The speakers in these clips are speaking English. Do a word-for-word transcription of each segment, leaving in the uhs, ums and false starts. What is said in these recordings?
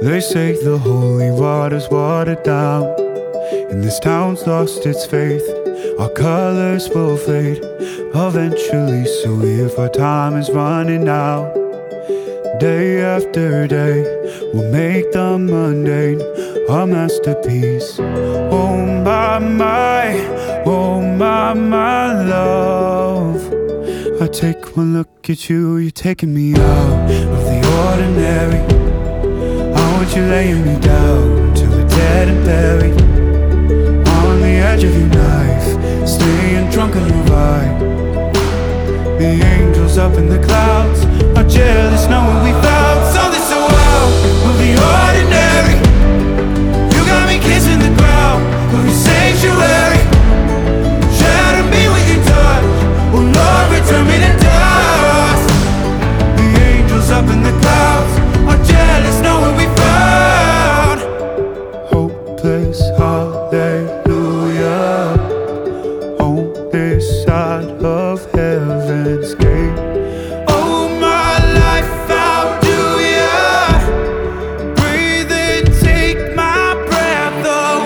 They say the holy water's watered down, and this town's lost its faith. Our colors will fade eventually, so if our time is running out, day after day, we'll make the mundane our masterpiece. Oh my, my, oh my, my love, I take one look at you, you're taking me out of the ordinary. I want you laying me down till we're dead and buried, on the edge of your knife, staying drunk on your vibe. The angels up in the clouds are jealous knowing we found something so out of the ordinary. You got me kissing the ground of your sanctuary. Shatter me with your touch, oh Lord, return me to dust. The angels up in the clouds are jealous knowing we found hopeless hallelujah on this side of heaven's gate. Oh my life, how do ya breathe and take my breath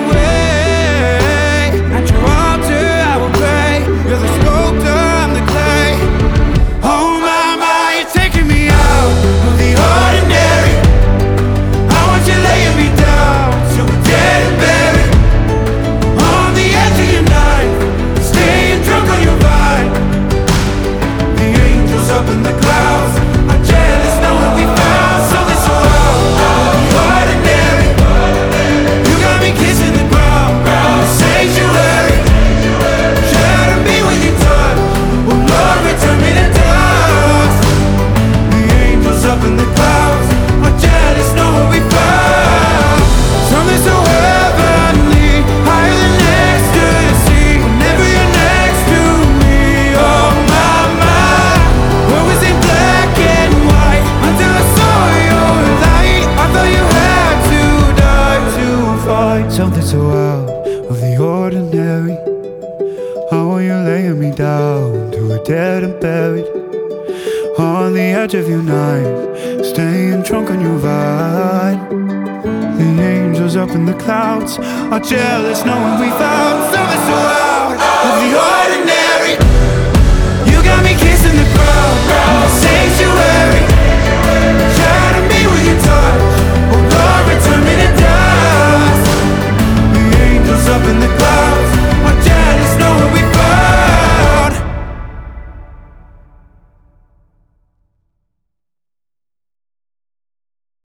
away? At your altar I will pray, you're the sculptor, I'm the clay. Oh my, my, you're taking me out of the ordinary. I want you laying me down till we're dead and buried, on the edge of your knife, staying drunk on your vine. The angels up in the clouds are jealous knowing we found something so out of the ordinary. You got me kissing the ground in the sanctuary. Shatter me with your touch, oh Lord, return me to dust. The angels up in the clouds are jealous knowing we found something so heavenly, higher than ecstasy. Whenever you're next to me, oh my, my, world was in black and white until I saw your light. I thought you had to die to find something so out of the ordinary. I want you laying me down till we're dead and buried, on the edge of your knife, staying drunk on your vine. The angels up in the clouds are jealous knowing we found something so out of the ordinary.